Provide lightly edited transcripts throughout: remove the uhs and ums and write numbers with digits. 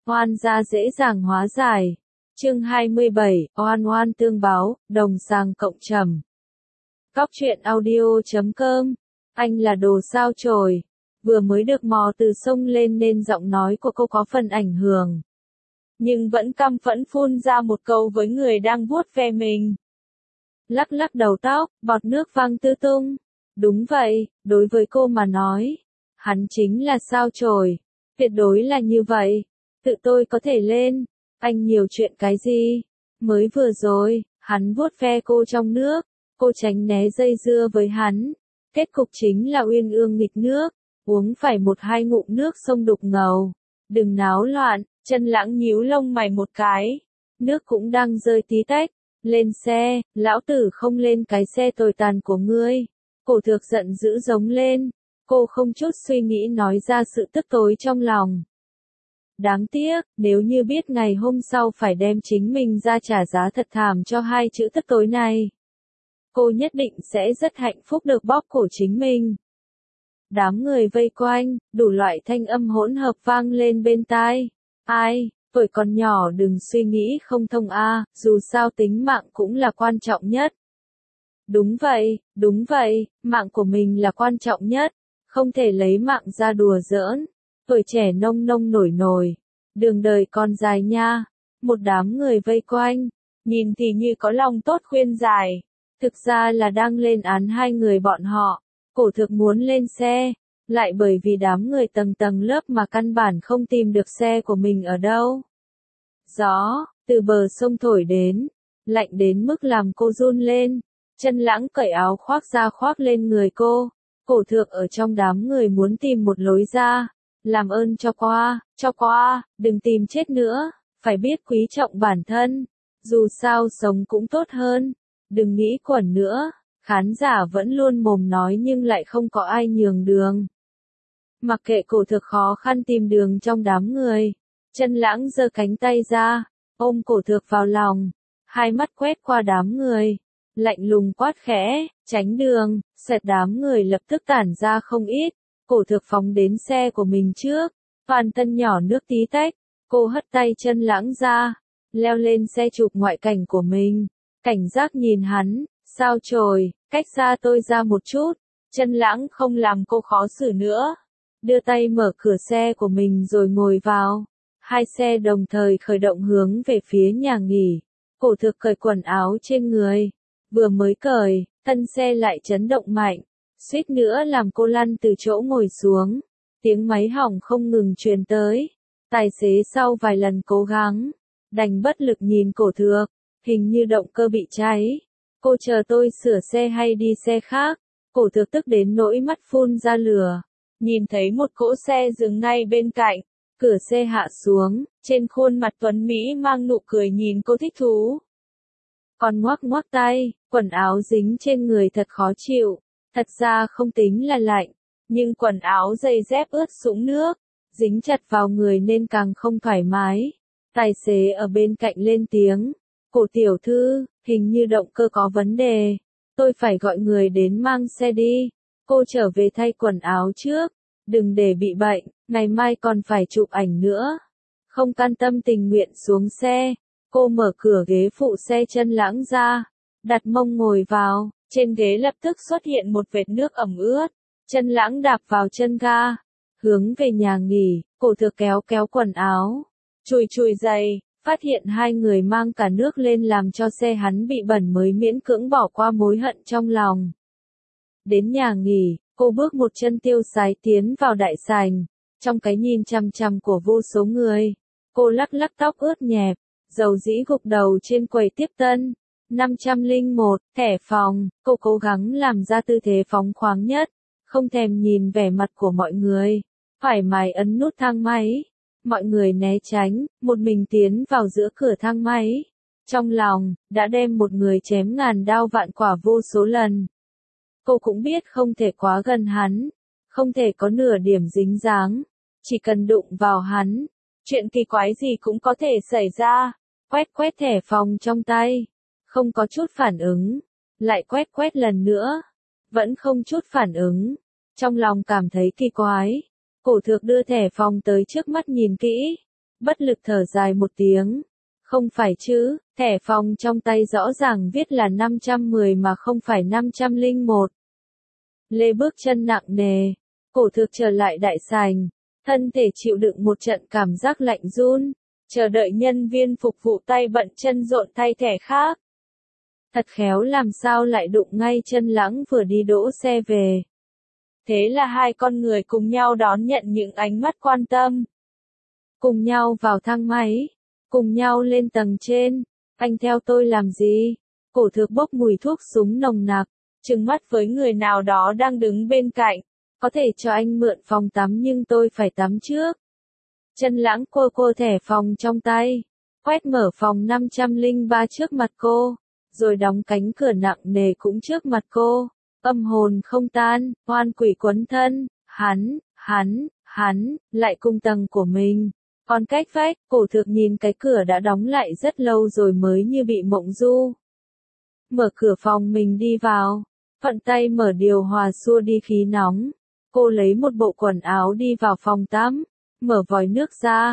Oan gia dễ dàng hóa giải. Chương 27, oan oan tương báo, đồng sàng cộng trầm. Cóc truyện audio.com. Anh là đồ sao chổi. Vừa mới được mò từ sông lên nên giọng nói của cô có phần ảnh hưởng. Nhưng vẫn căm phẫn phun ra một câu với người đang vuốt ve mình. Lắc lắc đầu tóc, bọt nước văng tứ tung. Đúng vậy, đối với cô mà nói, hắn chính là sao chổi. Tuyệt đối là như vậy. Tự tôi có thể lên. Anh nhiều chuyện cái gì? Mới vừa rồi, hắn vuốt ve cô trong nước. Cô tránh né dây dưa với hắn. Kết cục chính là uyên ương nghịch nước. Uống phải một hai ngụm nước sông đục ngầu. Đừng náo loạn. Chân Lãng nhíu lông mày một cái. Nước cũng đang rơi tí tách. Lên xe, lão tử không lên cái xe tồi tàn của ngươi. Cổ Thược giận dữ giống lên. Cô không chút suy nghĩ nói ra sự tức tối trong lòng. Đáng tiếc, nếu như biết ngày hôm sau phải đem chính mình ra trả giá thật thảm cho hai chữ tức tối này. Cô nhất định sẽ rất hạnh phúc được bóp cổ chính mình. Đám người vây quanh, đủ loại thanh âm hỗn hợp vang lên bên tai. Ai, tuổi còn nhỏ đừng suy nghĩ không thông dù sao tính mạng cũng là quan trọng nhất. Đúng vậy, mạng của mình là quan trọng nhất. Không thể lấy mạng ra đùa giỡn. Tuổi trẻ nông nông nổi nổi. Đường đời còn dài nha. Một đám người vây quanh. Nhìn thì như có lòng tốt khuyên giải. Thực ra là đang lên án hai người bọn họ. Cổ Thực muốn lên xe. Lại bởi vì đám người tầng tầng lớp mà căn bản không tìm được xe của mình ở đâu. Gió, từ bờ sông thổi đến. Lạnh đến mức làm cô run lên. Chân Lãng cởi áo khoác ra khoác lên người cô. Cổ Thược ở trong đám người muốn tìm một lối ra. Làm ơn cho qua, đừng tìm chết nữa. Phải biết quý trọng bản thân. Dù sao sống cũng tốt hơn. Đừng nghĩ quẩn nữa. Khán giả vẫn luôn mồm nói nhưng lại không có ai nhường đường. Mặc kệ Cổ Thược khó khăn tìm đường trong đám người. Chân Lãng giơ cánh tay ra. Ôm Cổ Thược vào lòng. Hai mắt quét qua đám người. Lạnh lùng quát khẽ, tránh đường. Xẹt đám người lập tức tản ra không ít. Cổ Thược phóng đến xe của mình trước. Toàn thân nhỏ nước tí tách. Cô hất tay Chân Lãng ra. Leo lên xe chụp ngoại cảnh của mình. Cảnh giác nhìn hắn. Sao chổi, cách xa tôi ra một chút. Chân Lãng không làm cô khó xử nữa. Đưa tay mở cửa xe của mình rồi ngồi vào. Hai xe đồng thời khởi động hướng về phía nhà nghỉ. Cổ Thực cởi quần áo trên người. Vừa mới cởi, thân xe lại chấn động mạnh. Suýt nữa làm cô lăn từ chỗ ngồi xuống. Tiếng máy hỏng không ngừng truyền tới. Tài xế sau vài lần cố gắng, đành bất lực nhìn Cổ Thược. Hình như động cơ bị cháy. Cô chờ tôi sửa xe hay đi xe khác? Cổ Thược tức đến nỗi mắt phun ra lửa. Nhìn thấy một cỗ xe dừng ngay bên cạnh. Cửa xe hạ xuống, trên khuôn mặt tuấn Mỹ mang nụ cười nhìn cô thích thú. Còn ngoắc ngoắc tay, quần áo dính trên người thật khó chịu. Thật ra không tính là lạnh, nhưng quần áo giày dép ướt sũng nước, dính chặt vào người nên càng không thoải mái. Tài xế ở bên cạnh lên tiếng. Cổ tiểu thư, hình như động cơ có vấn đề. Tôi phải gọi người đến mang xe đi. Cô trở về thay quần áo trước. Đừng để bị bệnh, ngày mai còn phải chụp ảnh nữa. Không can tâm tình nguyện xuống xe. Cô mở cửa ghế phụ xe Chân Lãng ra. Đặt mông ngồi vào. Trên ghế lập tức xuất hiện một vệt nước ẩm ướt. Chân Lãng đạp vào chân ga. Hướng về nhà nghỉ, Cổ Thực kéo quần áo. Chùi giày. Phát hiện hai người mang cả nước lên làm cho xe hắn bị bẩn mới miễn cưỡng bỏ qua mối hận trong lòng. Đến nhà nghỉ, cô bước một chân tiêu sái tiến vào đại sảnh. Trong cái nhìn chằm chằm của vô số người, cô lắc lắc tóc ướt nhẹp, dầu dĩ gục đầu trên quầy tiếp tân. 501, thẻ phòng, cô cố gắng làm ra tư thế phóng khoáng nhất, không thèm nhìn vẻ mặt của mọi người. Thoải mái ấn nút thang máy. Mọi người né tránh, một mình tiến vào giữa cửa thang máy. Trong lòng, đã đem một người chém ngàn đao vạn quả vô số lần. Cô cũng biết không thể quá gần hắn, không thể có nửa điểm dính dáng. Chỉ cần đụng vào hắn, chuyện kỳ quái gì cũng có thể xảy ra. Quét thẻ phòng trong tay, không có chút phản ứng. Lại quét lần nữa, vẫn không chút phản ứng. Trong lòng cảm thấy kỳ quái. Cổ Thực đưa thẻ phòng tới trước mắt nhìn kỹ. bất lực thở dài một tiếng. Không phải chứ, thẻ phòng trong tay rõ ràng viết là 510 mà không phải 501. Lê bước chân nặng nề, cổ thực trở lại đại sảnh, thân thể chịu đựng một trận cảm giác lạnh run, chờ đợi nhân viên phục vụ tay bận chân rộn thay thẻ khác. Thật khéo làm sao lại đụng ngay chân Lãng vừa đi đỗ xe về. Thế là hai con người cùng nhau đón nhận những ánh mắt quan tâm. Cùng nhau vào thang máy, cùng nhau lên tầng trên. Anh theo tôi làm gì? Cổ thực bốc mùi thuốc súng nồng nặc, trừng mắt với người nào đó đang đứng bên cạnh. Có thể cho anh mượn phòng tắm nhưng tôi phải tắm trước. Chân Lãng cô thẻ phòng trong tay, quét mở phòng 503 trước mặt cô, rồi đóng cánh cửa nặng nề cũng trước mặt cô. Âm hồn không tan, oan quỷ quấn thân, hắn, lại cùng tầng của mình. Còn cách vách, cổ thực nhìn cái cửa đã đóng lại rất lâu rồi mới như bị mộng du. Mở cửa phòng mình đi vào, thuận tay mở điều hòa xua đi khí nóng. Cô lấy một bộ quần áo đi vào phòng tắm, mở vòi nước ra,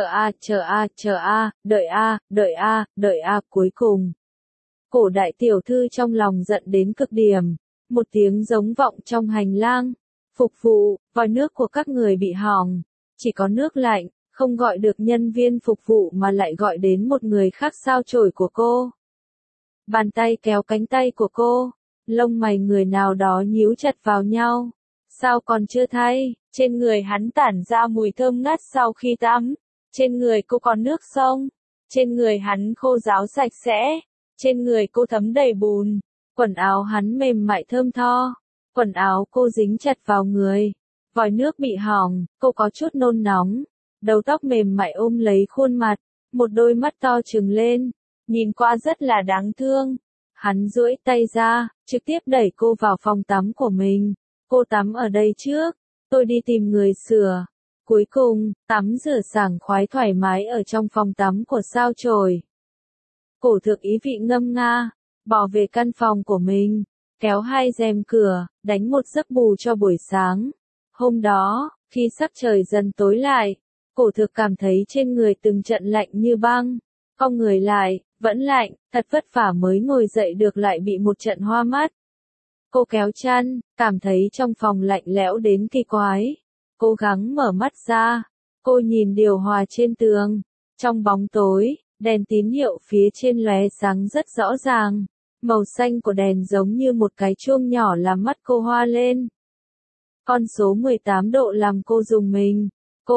đợi cuối cùng. Cổ đại tiểu thư trong lòng giận đến cực điểm, một tiếng giống vọng trong hành lang. Phục vụ, vòi nước của các người bị hỏng, chỉ có nước lạnh, không gọi được nhân viên phục vụ mà lại gọi đến một người khác sao chổi của cô. Bàn tay kéo cánh tay của cô, lông mày người nào đó nhíu chặt vào nhau. Sao còn chưa thay? Trên người hắn tản ra mùi thơm ngát sau khi tắm. Trên người cô còn nước sông. Trên người hắn khô ráo sạch sẽ. Trên người cô thấm đầy bùn. Quần áo hắn mềm mại thơm tho. Quần áo cô dính chặt vào người. Vòi nước bị hỏng, cô có chút nôn nóng. Đầu tóc mềm mại ôm lấy khuôn mặt. Một đôi mắt to trừng lên. Nhìn qua rất là đáng thương. Hắn duỗi tay ra, trực tiếp đẩy cô vào phòng tắm của mình. Cô tắm ở đây trước, tôi đi tìm người sửa. Cuối cùng, tắm rửa sảng khoái thoải mái ở trong phòng tắm của sao chổi. Cổ thực ý vị ngâm nga, bỏ về căn phòng của mình, kéo hai rèm cửa, đánh một giấc bù cho buổi sáng. Hôm đó, khi sắc trời dần tối lại, cổ thực cảm thấy trên người từng trận lạnh như băng. Cong người lại, vẫn lạnh, thật vất vả mới ngồi dậy được lại bị một trận hoa mắt. Cô kéo chăn, cảm thấy trong phòng lạnh lẽo đến kỳ quái. Cố gắng mở mắt ra. Cô nhìn điều hòa trên tường. Trong bóng tối, đèn tín hiệu phía trên lóe sáng rất rõ ràng. Màu xanh của đèn giống như một cái chuông nhỏ làm mắt cô hoa lên. Con số 18 độ làm cô rùng mình.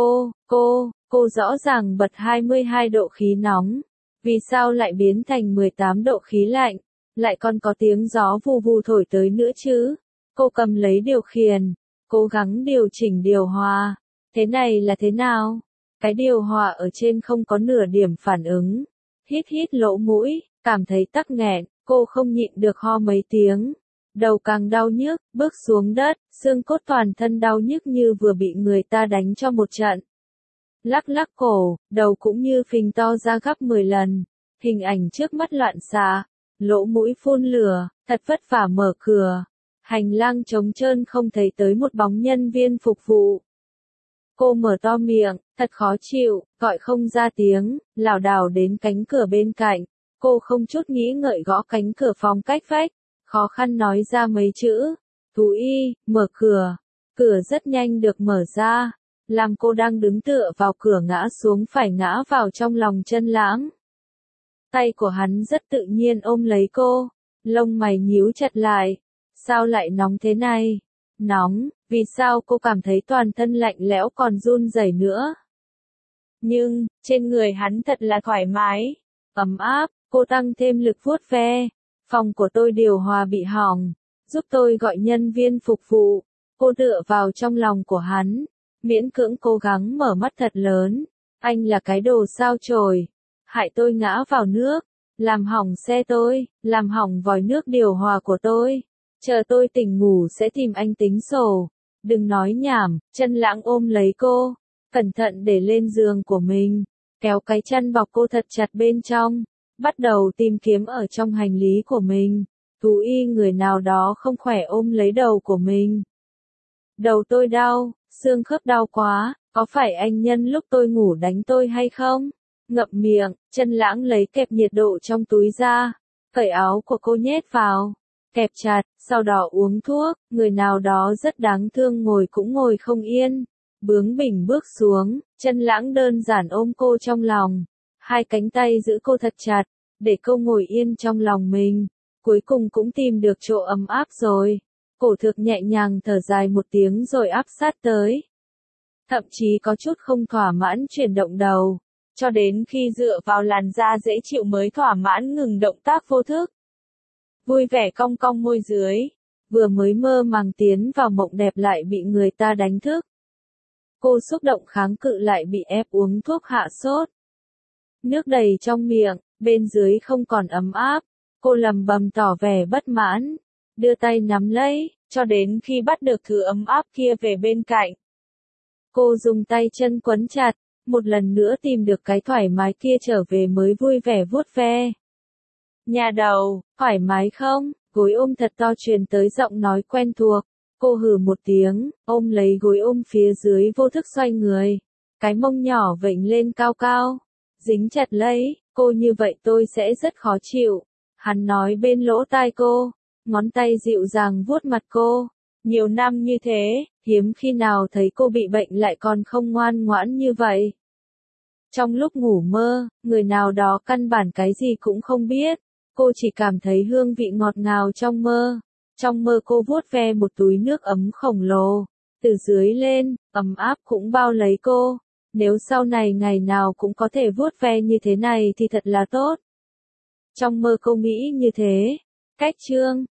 Cô rõ ràng bật 22 độ khí nóng. Vì sao lại biến thành 18 độ khí lạnh? Lại còn có tiếng gió vù vù thổi tới nữa chứ. Cô cầm lấy điều khiển, cố gắng điều chỉnh điều hòa. Thế này là thế nào? Cái điều hòa ở trên không có nửa điểm phản ứng. Hít lỗ mũi, cảm thấy tắc nghẹn, cô không nhịn được ho mấy tiếng. Đầu càng đau nhức, bước xuống đất, xương cốt toàn thân đau nhức như vừa bị người ta đánh cho một trận. Lắc cổ, đầu cũng như phình to ra gấp 10 lần. Hình ảnh trước mắt loạn xạ. Lỗ mũi phun lửa, thật vất vả mở cửa. Hành lang trống trơn không thấy tới một bóng nhân viên phục vụ. Cô mở to miệng, thật khó chịu, gọi không ra tiếng, lảo đảo đến cánh cửa bên cạnh. Cô không chút nghĩ ngợi gõ cánh cửa phòng cách vách, khó khăn nói ra mấy chữ. Thú y, mở cửa. Cửa rất nhanh được mở ra, làm cô đang đứng tựa vào cửa ngã xuống phải ngã vào trong lòng Chân Lãng. Tay của hắn rất tự nhiên ôm lấy cô, lông mày nhíu chặt lại. Sao lại nóng thế này? Nóng, vì sao cô cảm thấy toàn thân lạnh lẽo còn run rẩy nữa? Nhưng, trên người hắn thật là thoải mái, ấm áp, cô tăng thêm lực vuốt ve. Phòng của tôi điều hòa bị hỏng, giúp tôi gọi nhân viên phục vụ. Cô tựa vào trong lòng của hắn, miễn cưỡng cố gắng mở mắt thật lớn. Anh là cái đồ sao chổi. Hại tôi ngã vào nước, làm hỏng xe tôi, làm hỏng vòi nước điều hòa của tôi. Chờ tôi tỉnh ngủ sẽ tìm anh tính sổ. Đừng nói nhảm. Chân Lãng ôm lấy cô, cẩn thận để lên giường của mình, kéo cái chăn bọc cô thật chặt bên trong, bắt đầu tìm kiếm ở trong hành lý của mình. Thú y người nào đó không khỏe ôm lấy đầu của mình. Đầu tôi đau, xương khớp đau quá, có phải anh nhân lúc tôi ngủ đánh tôi hay không? Ngậm miệng, Chân Lãng lấy kẹp nhiệt độ trong túi ra, cởi áo của cô nhét vào, kẹp chặt, sau đó uống thuốc, người nào đó rất đáng thương ngồi cũng ngồi không yên. Bướng bỉnh bước xuống, Chân Lãng đơn giản ôm cô trong lòng, hai cánh tay giữ cô thật chặt, để cô ngồi yên trong lòng mình. Cuối cùng cũng tìm được chỗ ấm áp rồi. Cổ Thược nhẹ nhàng thở dài một tiếng rồi áp sát tới. Thậm chí có chút không thỏa mãn chuyển động đầu, cho đến khi dựa vào làn da dễ chịu mới thỏa mãn ngừng động tác vô thức. Vui vẻ cong cong môi dưới, vừa mới mơ màng tiến vào mộng đẹp lại bị người ta đánh thức. Cô xúc động kháng cự lại bị ép uống thuốc hạ sốt. Nước đầy trong miệng, bên dưới không còn ấm áp, cô lầm bầm tỏ vẻ bất mãn, đưa tay nắm lấy, cho đến khi bắt được thứ ấm áp kia về bên cạnh. Cô dùng tay chân quấn chặt, một lần nữa tìm được cái thoải mái kia trở về mới vui vẻ vuốt ve. Nhà đầu, thoải mái không? Gối ôm thật to truyền tới giọng nói quen thuộc. Cô hừ một tiếng, ôm lấy gối ôm phía dưới vô thức xoay người. Cái mông nhỏ vểnh lên cao cao, dính chặt lấy, cô như vậy tôi sẽ rất khó chịu. Hắn nói bên lỗ tai cô, ngón tay dịu dàng vuốt mặt cô. Nhiều năm như thế, hiếm khi nào thấy cô bị bệnh lại còn không ngoan ngoãn như vậy. Trong lúc ngủ mơ, người nào đó căn bản cái gì cũng không biết. Cô chỉ cảm thấy hương vị ngọt ngào trong mơ. Trong mơ cô vuốt ve một túi nước ấm khổng lồ. Từ dưới lên, ấm áp cũng bao lấy cô. Nếu sau này ngày nào cũng có thể vuốt ve như thế này thì thật là tốt. Trong mơ cô nghĩ như thế. Cách chương